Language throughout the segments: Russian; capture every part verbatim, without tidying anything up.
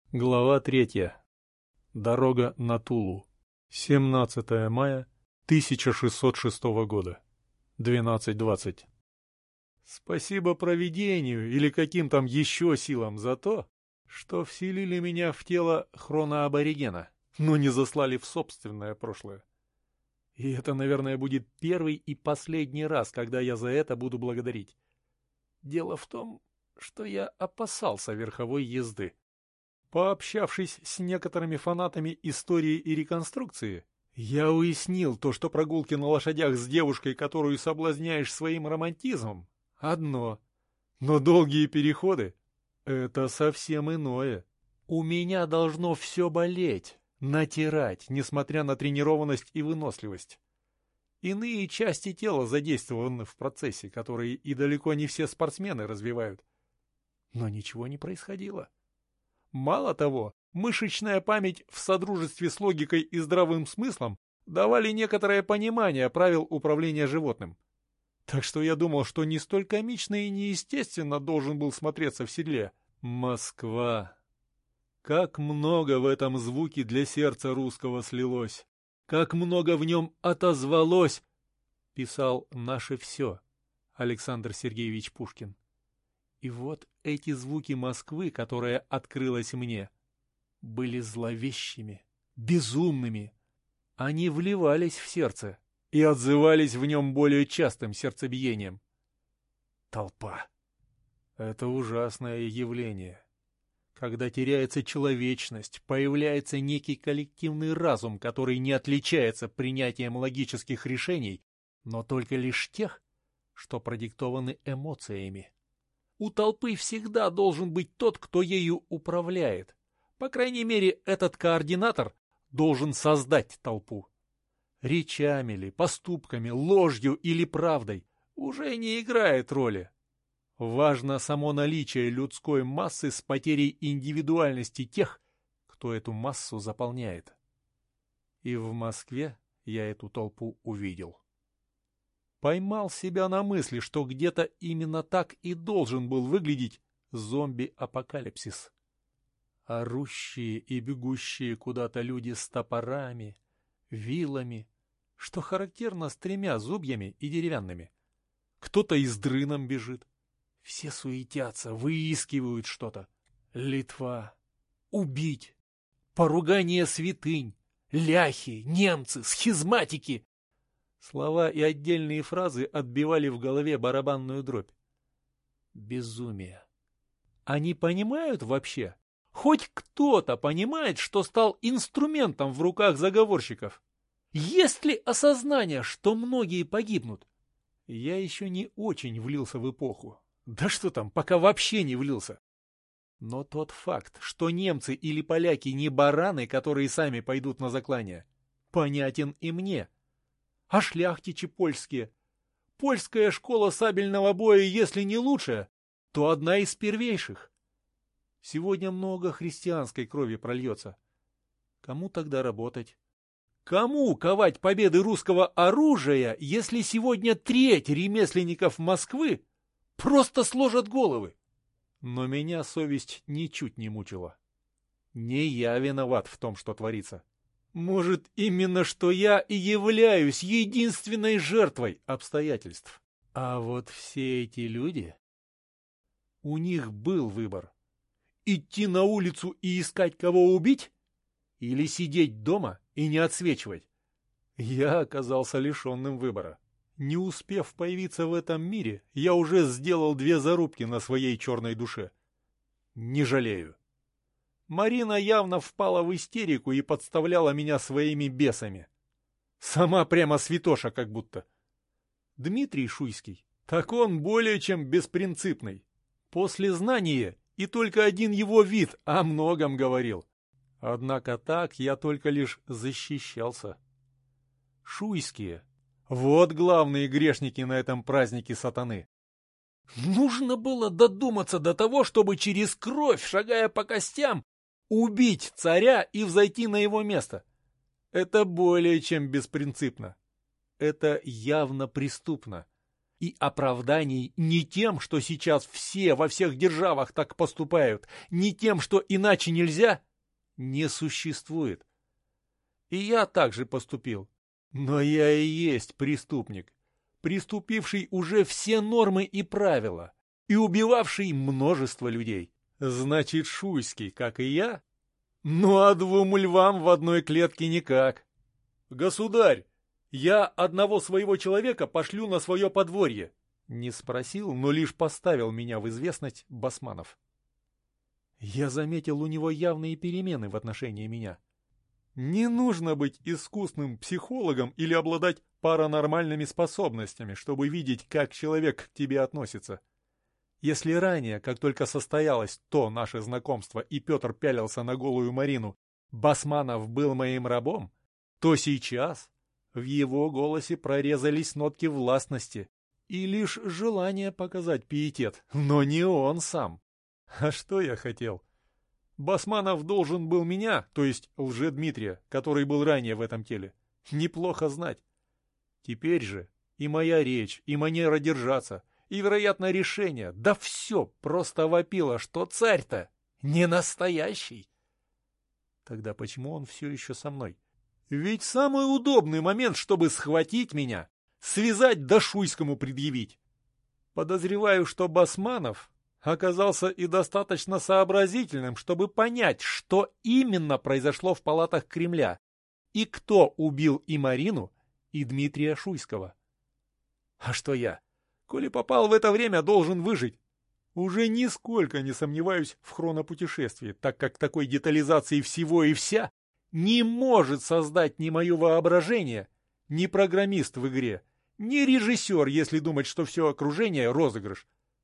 Глава третья. Дорога на Тулу. семнадцатое мая тысяча шестьсот шестого года. двенадцать двадцать. Спасибо провидению или каким там еще силам за то, что вселили меня в тело хроноаборигена, но не заслали в собственное прошлое. И это, наверное, будет первый и последний раз, когда я за это буду благодарить. Дело в том, что я опасался верховой езды. Пообщавшись с некоторыми фанатами истории и реконструкции, я уяснил то, что прогулки на лошадях с девушкой, которую соблазняешь своим романтизмом, одно, но долгие переходы — это совсем иное. У меня должно все болеть, натирать, несмотря на тренированность и выносливость. Иные части тела задействованы в процессе, который и далеко не все спортсмены развивают. Но ничего не происходило. Мало того, мышечная память в содружестве с логикой и здравым смыслом давали некоторое понимание правил управления животным. Так что я думал, что не столь комично и неестественно должен был смотреться в седле. Москва. Как много в этом звуке для сердца русского слилось. Как много в нем отозвалось, писал «Наше все» Александр Сергеевич Пушкин. И вот эти звуки Москвы, которая открылась мне, были зловещими, безумными. Они вливались в сердце и отзывались в нем более частым сердцебиением. Толпа. Это ужасное явление. Когда теряется человечность, появляется некий коллективный разум, который не отличается принятием логических решений, но только лишь тех, что продиктованы эмоциями. У толпы всегда должен быть тот, кто ею управляет. По крайней мере, этот координатор должен создать толпу. Речами ли, поступками, ложью или правдой уже не играет роли. Важно само наличие людской массы с потерей индивидуальности тех, кто эту массу заполняет. И в Москве я эту толпу увидел. Поймал себя на мысли, что где-то именно так и должен был выглядеть зомби-апокалипсис. Орущие и бегущие куда-то люди с топорами, вилами, что характерно с тремя зубьями и деревянными. Кто-то и с дрыном бежит. Все суетятся, выискивают что-то. Литва. Убить. Поругание святынь. Ляхи, немцы, схизматики. Слова и отдельные фразы отбивали в голове барабанную дробь. Безумие. Они понимают вообще? Хоть кто-то понимает, что стал инструментом в руках заговорщиков? Есть ли осознание, что многие погибнут? Я еще не очень влился в эпоху. Да что там, пока вообще не влился. Но тот факт, что немцы или поляки не бараны, которые сами пойдут на заклание, понятен и мне. А шляхтичи польские? Польская школа сабельного боя, если не лучшая, то одна из первейших. Сегодня много христианской крови прольется. Кому тогда работать? Кому ковать победы русского оружия, если сегодня треть ремесленников Москвы просто сложат головы? Но меня совесть ничуть не мучила. Не я виноват в том, что творится. Может, именно что я и являюсь единственной жертвой обстоятельств. А вот все эти люди... У них был выбор. Идти на улицу и искать, кого убить? Или сидеть дома и не отсвечивать? Я оказался лишенным выбора. Не успев появиться в этом мире, я уже сделал две зарубки на своей черной душе. Не жалею. Марина явно впала в истерику и подставляла меня своими бесами. Сама прямо святоша как будто. Дмитрий Шуйский, так он более чем беспринципный. После знания и только один его вид о многом говорил. Однако так я только лишь защищался. Шуйские. Вот главные грешники на этом празднике сатаны. Нужно было додуматься до того, чтобы через кровь, шагая по костям, убить царя и взойти на его место. Это более чем беспринципно. Это явно преступно. И оправданий не тем, что сейчас все во всех державах так поступают, не тем, что иначе нельзя, не существует. И я также поступил. Но я и есть преступник, приступивший уже все нормы и правила и убивавший множество людей. Значит, Шуйский, как и я? Ну а двум львам в одной клетке никак. Государь, я одного своего человека пошлю на свое подворье. Не спросил, но лишь поставил меня в известность Басманов. Я заметил у него явные перемены в отношении меня. Не нужно быть искусным психологом или обладать паранормальными способностями, чтобы видеть, как человек к тебе относится. Если ранее, как только состоялось то наше знакомство и Петр пялился на голую Марину, Басманов был моим рабом, то сейчас в его голосе прорезались нотки властности и лишь желание показать пиетет, но не он сам. А что я хотел? Басманов должен был меня, то есть Лжедмитрия, который был ранее в этом теле, неплохо знать. Теперь же и моя речь, и манера держаться, и, вероятно, решение, да все просто вопило, что царь-то не настоящий. Тогда почему он все еще со мной? Ведь самый удобный момент, чтобы схватить меня, связать да Шуйскому предъявить. Подозреваю, что Басманов оказался и достаточно сообразительным, чтобы понять, что именно произошло в палатах Кремля и кто убил и Марину, и Дмитрия Шуйского. А что я, коли попал в это время, должен выжить? Уже нисколько не сомневаюсь в хронопутешествии, так как такой детализации всего и вся не может создать ни мое воображение, ни программист в игре, ни режиссер, если думать, что все окружение — розыгрыш.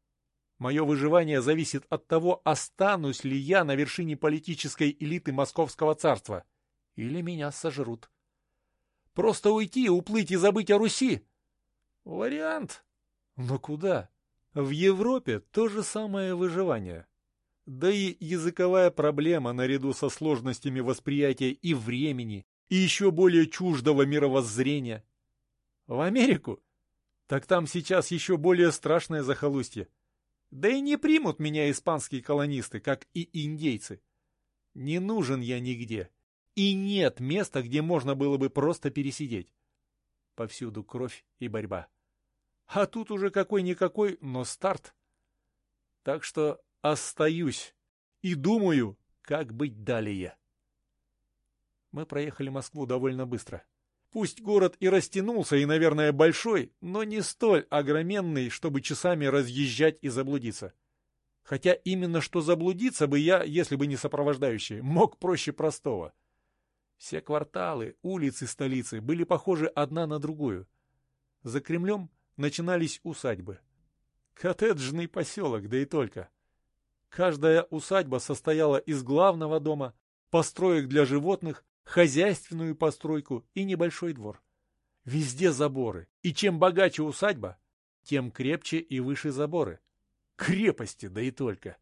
Мое выживание зависит от того, останусь ли я на вершине политической элиты Московского царства, или меня сожрут. Просто уйти, уплыть и забыть о Руси? Вариант. Но куда? В Европе то же самое выживание. Да и языковая проблема наряду со сложностями восприятия и времени, и еще более чуждого мировоззрения. В Америку? Так там сейчас еще более страшное захолустье. Да и не примут меня испанские колонисты, как и индейцы. Не нужен я нигде. И нет места, где можно было бы просто пересидеть. Повсюду кровь и борьба. А тут уже какой-никакой, но старт. Так что остаюсь и думаю, как быть далее. Мы проехали Москву довольно быстро. Пусть город и растянулся, и, наверное, большой, но не столь огроменный, чтобы часами разъезжать и заблудиться. Хотя именно что заблудиться бы я, если бы не сопровождающий, мог проще простого. Все кварталы, улицы столицы были похожи одна на другую. За Кремлем начинались усадьбы. Коттеджный поселок, да и только. Каждая усадьба состояла из главного дома, построек для животных, хозяйственную постройку и небольшой двор. Везде заборы, и чем богаче усадьба, тем крепче и выше заборы. Крепости, да и только.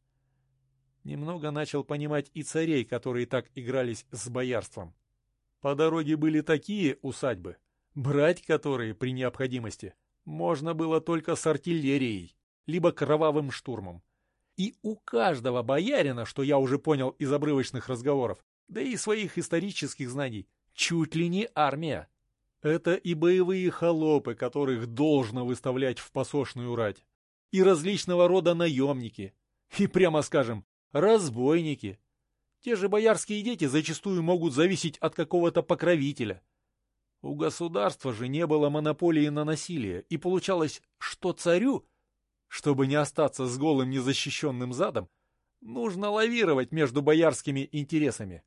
Немного начал понимать и царей, которые так игрались с боярством. По дороге были такие усадьбы, брать которые при необходимости можно было только с артиллерией, либо кровавым штурмом. И у каждого боярина, что я уже понял из обрывочных разговоров, да и своих исторических знаний, чуть ли не армия. Это и боевые холопы, которых должно выставлять в посошную рать, и различного рода наемники, и, прямо скажем, разбойники. Те же боярские дети зачастую могут зависеть от какого-то покровителя. У государства же не было монополии на насилие, и получалось, что царю, чтобы не остаться с голым незащищенным задом, нужно лавировать между боярскими интересами.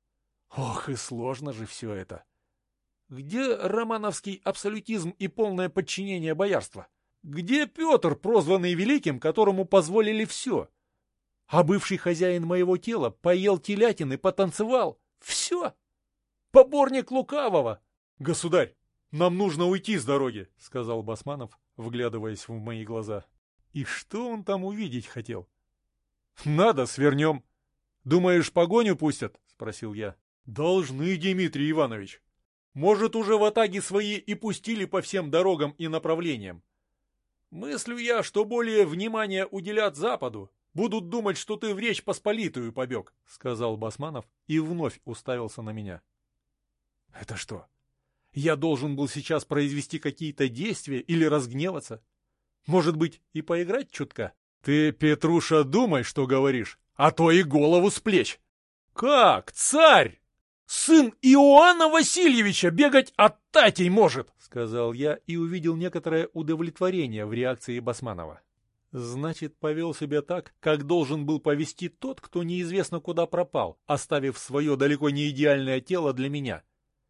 Ох, и сложно же все это. Где романовский абсолютизм и полное подчинение боярства? Где Петр, прозванный Великим, которому позволили все? А бывший хозяин моего тела поел телятины, потанцевал. Все. Поборник лукавого. Государь, нам нужно уйти с дороги, сказал Басманов, вглядываясь в мои глаза. И что он там увидеть хотел? Надо, свернем. Думаешь, погоню пустят? Спросил я. Должны, Дмитрий Иванович. Может, уже ватаги свои и пустили по всем дорогам и направлениям. Мыслю я, что более внимания уделят Западу. Будут думать, что ты в Речь Посполитую побег, — сказал Басманов и вновь уставился на меня. Это что? Я должен был сейчас произвести какие-то действия или разгневаться? Может быть, и поиграть чутка? Ты, Петруша, думай, что говоришь, а то и голову с плеч. Как, царь? Сын Иоанна Васильевича бегать от татей может, — сказал я и увидел некоторое удовлетворение в реакции Басманова. Значит, повел себя так, как должен был повести тот, кто неизвестно куда пропал, оставив свое далеко не идеальное тело для меня.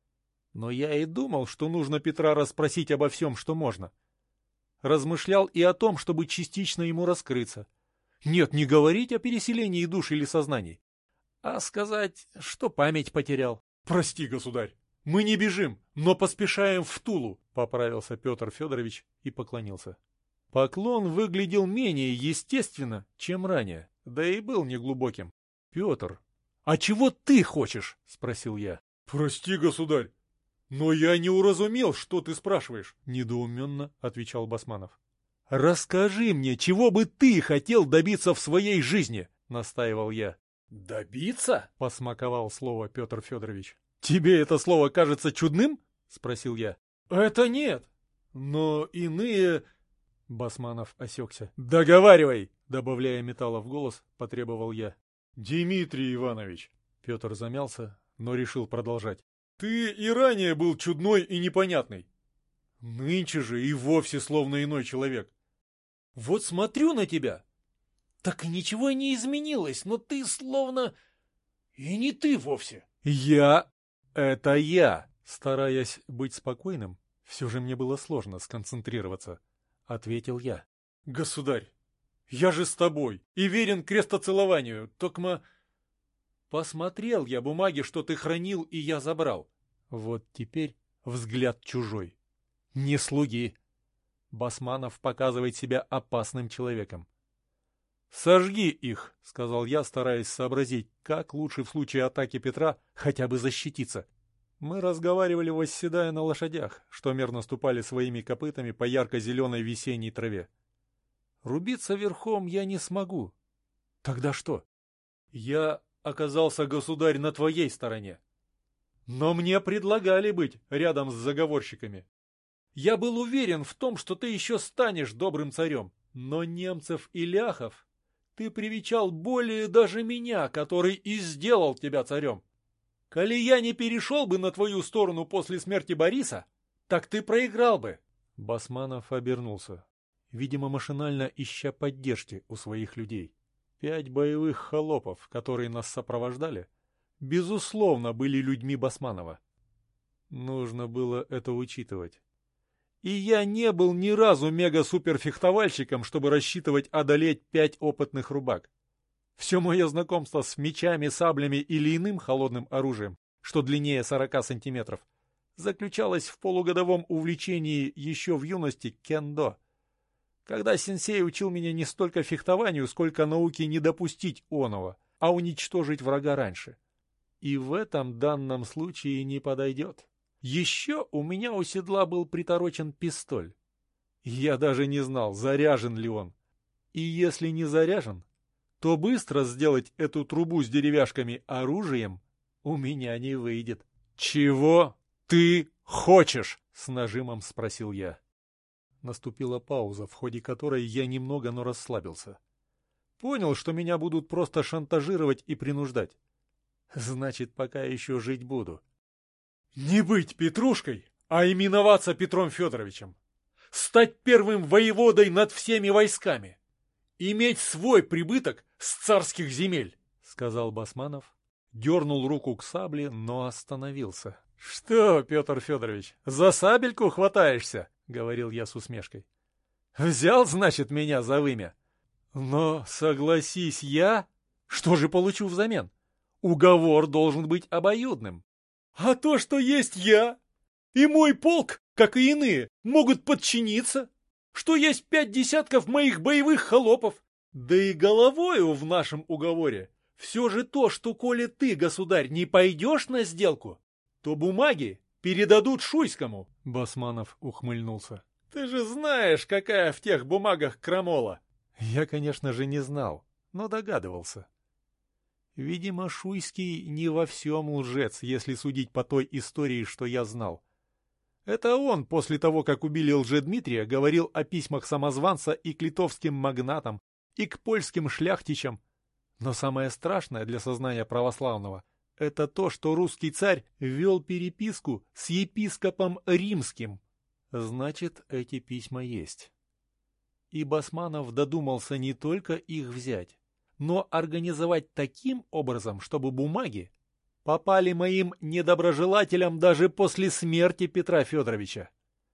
Но я и думал, что нужно Петра расспросить обо всем, что можно. Размышлял и о том, чтобы частично ему раскрыться. Нет, не говорить о переселении душ или сознаний, а сказать, что память потерял. Прости, государь, мы не бежим, но поспешаем в Тулу, — поправился Петр Федорович и поклонился. Поклон выглядел менее естественно, чем ранее, да и был неглубоким. — Петр, а чего ты хочешь? — спросил я. — Прости, государь, но я не уразумел, что ты спрашиваешь, — недоуменно отвечал Басманов. — Расскажи мне, чего бы ты хотел добиться в своей жизни? — настаивал я. — Добиться? — посмаковал слово Петр Федорович. — Тебе это слово кажется чудным? — спросил я. — Это нет, но иные... Басманов осекся. — Договаривай! — добавляя металла в голос, потребовал я. — Дмитрий Иванович! Петр замялся, но решил продолжать. — Ты и ранее был чудной и непонятный. Нынче же и вовсе словно иной человек. Вот смотрю на тебя. Так ничего не изменилось, но ты словно... И не ты вовсе. — Я... Это я! Стараясь быть спокойным, все же мне было сложно сконцентрироваться. — ответил я. — Государь, я же с тобой и верен крестоцелованию, токма... Посмотрел я бумаги, что ты хранил, и я забрал. Вот теперь взгляд чужой. Не слуги. Басманов показывает себя опасным человеком. — Сожги их, — сказал я, стараясь сообразить, как лучше в случае атаки Петра хотя бы защититься. Мы разговаривали, восседая на лошадях, что мерно ступали своими копытами по ярко-зеленой весенней траве. Рубиться верхом я не смогу. Тогда что? Я оказался, государь, на твоей стороне. Но мне предлагали быть рядом с заговорщиками. Я был уверен в том, что ты еще станешь добрым царем. Но немцев и ляхов ты привечал более даже меня, который и сделал тебя царем. Коли я не перешел бы на твою сторону после смерти Бориса, так ты проиграл бы. Басманов обернулся, видимо, машинально ища поддержки у своих людей. Пять боевых холопов, которые нас сопровождали, безусловно, были людьми Басманова. Нужно было это учитывать. И я не был ни разу мега-суперфехтовальщиком, чтобы рассчитывать одолеть пять опытных рубак. Все мое знакомство с мечами, саблями или иным холодным оружием, что длиннее сорока сантиметров, заключалось в полугодовом увлечении еще в юности кендо, когда сенсей учил меня не столько фехтованию, сколько науке не допустить оного, а уничтожить врага раньше. И в этом данном случае не подойдет. Еще у меня у седла был приторочен пистоль. Я даже не знал, заряжен ли он. И если не заряжен, то быстро сделать эту трубу с деревяшками оружием у меня не выйдет. — Чего ты хочешь? — с нажимом спросил я. Наступила пауза, в ходе которой я немного, но расслабился. Понял, что меня будут просто шантажировать и принуждать. Значит, пока еще жить буду. Не быть Петрушкой, а именоваться Петром Федоровичем. Стать первым воеводой над всеми войсками. Иметь свой прибыток с царских земель, — сказал Басманов, дернул руку к сабле, но остановился. — Что, Петр Федорович, за сабельку хватаешься? — говорил я с усмешкой. — Взял, значит, меня за вымя. Но, согласись я, что же получу взамен? Уговор должен быть обоюдным. А то, что есть я, и мой полк, как и иные, могут подчиниться, что есть пять десятков моих боевых холопов, да и головою в нашем уговоре все же то, что коли ты, государь, не пойдешь на сделку, то бумаги передадут Шуйскому. Басманов ухмыльнулся. Ты же знаешь, какая в тех бумагах крамола. Я, конечно же, не знал, но догадывался. Видимо, Шуйский не во всем лжец, если судить по той истории, что я знал. Это он, после того, как убили Лжедмитрия, говорил о письмах самозванца и к литовским магнатам, и к польским шляхтичам. Но самое страшное для сознания православного — это то, что русский царь вел переписку с епископом римским. Значит, эти письма есть. И Басманов додумался не только их взять, но организовать таким образом, чтобы бумаги попали моим недоброжелателям даже после смерти Петра Федоровича.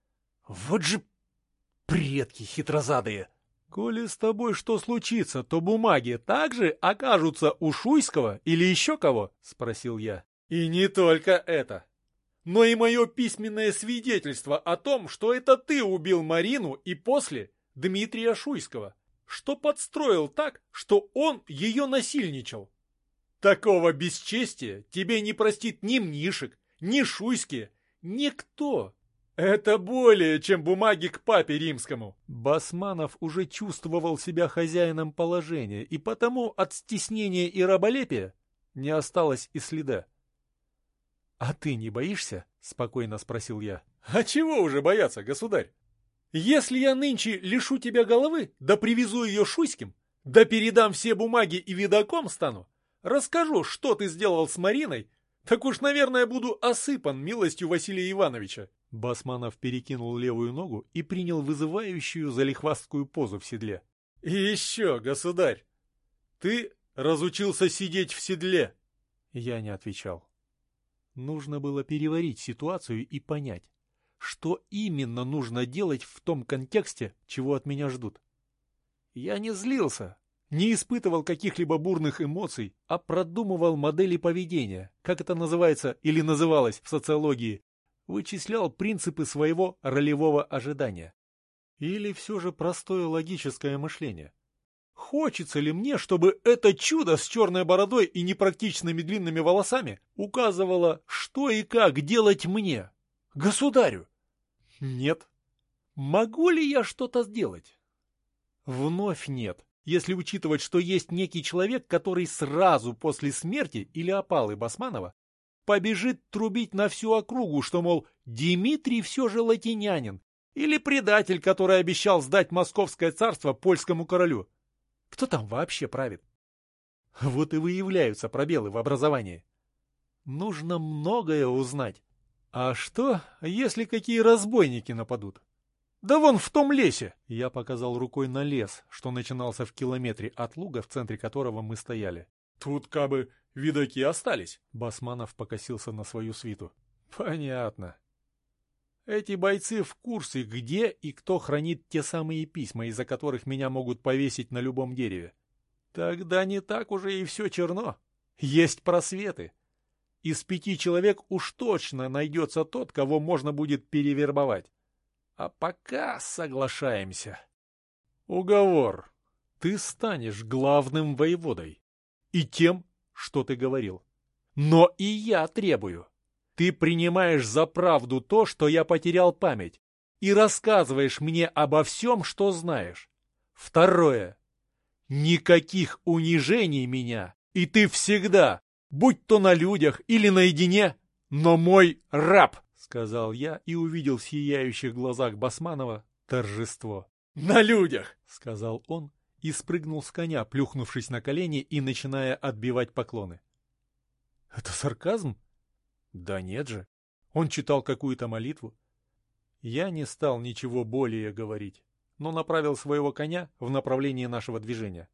Вот же предки хитрозадые! Коли с тобой что случится, то бумаги также окажутся у Шуйского или еще кого? — спросил я. И не только это, но и мое письменное свидетельство о том, что это ты убил Марину и после Дмитрия Шуйского, что подстроил так, что он ее насильничал. Такого бесчестия тебе не простит ни Мнишек, ни Шуйские, никто. Это более, чем бумаги к папе римскому. Басманов уже чувствовал себя хозяином положения, и потому от стеснения и раболепия не осталось и следа. — А ты не боишься? — спокойно спросил я. — А чего уже бояться, государь? Если я нынче лишу тебя головы, да привезу ее Шуйским, да передам все бумаги и видаком стану, расскажу, что ты сделал с Мариной, так уж, наверное, буду осыпан милостью Василия Ивановича. Басманов перекинул левую ногу и принял вызывающую залихвастскую позу в седле. — И еще, государь, ты разучился сидеть в седле. Я не отвечал. Нужно было переварить ситуацию и понять, что именно нужно делать в том контексте, чего от меня ждут. Я не злился, не испытывал каких-либо бурных эмоций, а продумывал модели поведения, как это называется или называлось в социологии, вычислял принципы своего ролевого ожидания. Или все же простое логическое мышление. Хочется ли мне, чтобы это чудо с черной бородой и непрактичными длинными волосами указывало, что и как делать мне, государю? Нет. Могу ли я что-то сделать? Вновь нет, если учитывать, что есть некий человек, который сразу после смерти или опалы Басманова побежит трубить на всю округу, что, мол, Дмитрий все же латинянин, или предатель, который обещал сдать Московское царство польскому королю. Кто там вообще правит? Вот и выявляются пробелы в образовании. Нужно многое узнать. А что, если какие разбойники нападут? Да вон в том лесе! Я показал рукой на лес, что начинался в километре от луга, в центре которого мы стояли. Тут кабы видаки остались. Басманов покосился на свою свиту. Понятно. Эти бойцы в курсе, где и кто хранит те самые письма, из-за которых меня могут повесить на любом дереве. Тогда не так уже и все черно. Есть просветы. Из пяти человек уж точно найдется тот, кого можно будет перевербовать. А пока соглашаемся. Уговор. Ты станешь главным воеводой. И тем, что ты говорил. Но и я требую. Ты принимаешь за правду то, что я потерял память, и рассказываешь мне обо всем, что знаешь. Второе. Никаких унижений меня, и ты всегда, будь то на людях или наедине, но мой раб, — сказал я и увидел в сияющих глазах Басманова торжество. — На людях, — сказал он и спрыгнул с коня, плюхнувшись на колени и начиная отбивать поклоны. — Это сарказм? Да нет же. Он читал какую-то молитву. Я не стал ничего более говорить, но направил своего коня в направлении нашего движения.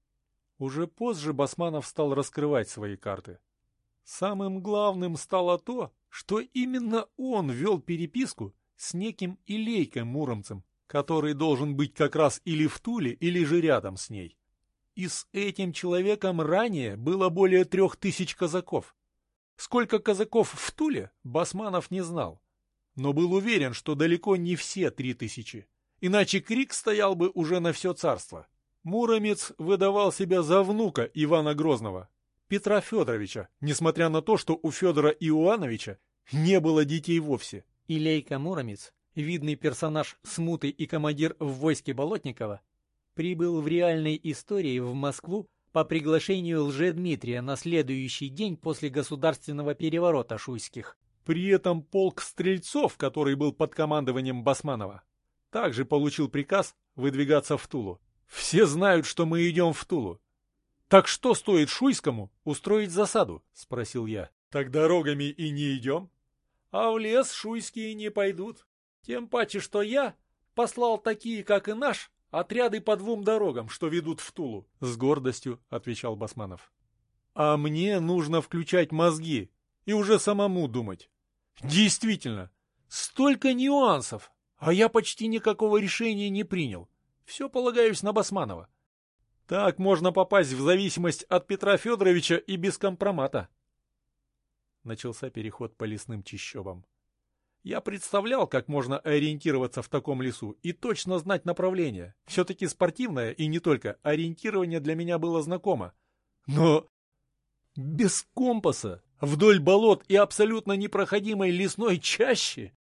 Уже позже Басманов стал раскрывать свои карты. Самым главным стало то, что именно он вел переписку с неким Илейкой Муромцем, который должен быть как раз или в Туле, или же рядом с ней. И с этим человеком ранее было более трех тысяч казаков. Сколько казаков в Туле, Басманов не знал, но был уверен, что далеко не все три тысячи, иначе крик стоял бы уже на все царство. Муромец выдавал себя за внука Ивана Грозного, Петра Федоровича, несмотря на то, что у Федора Иоановича не было детей вовсе. Илейка Муромец видный персонаж смуты и командир в войске Болотникова, прибыл в реальной истории в Москву по приглашению Лжедмитрия на следующий день после государственного переворота шуйских. При этом полк стрельцов, который был под командованием Басманова, также получил приказ выдвигаться в Тулу. Все знают, что мы идем в Тулу. Так что стоит Шуйскому устроить засаду? — спросил я. Так дорогами и не идем. А в лес шуйские не пойдут. Тем паче, что я послал такие, как и наш, отряды по двум дорогам, что ведут в Тулу. С гордостью отвечал Басманов. А мне нужно включать мозги и уже самому думать. Действительно, столько нюансов, а я почти никакого решения не принял. Все полагаюсь на Басманова. Так можно попасть в зависимость от Петра Федоровича и без компромата. Начался переход по лесным чащобам. Я представлял, как можно ориентироваться в таком лесу и точно знать направление. Все-таки спортивное и не только ориентирование для меня было знакомо. Но без компаса, вдоль болот и абсолютно непроходимой лесной чащи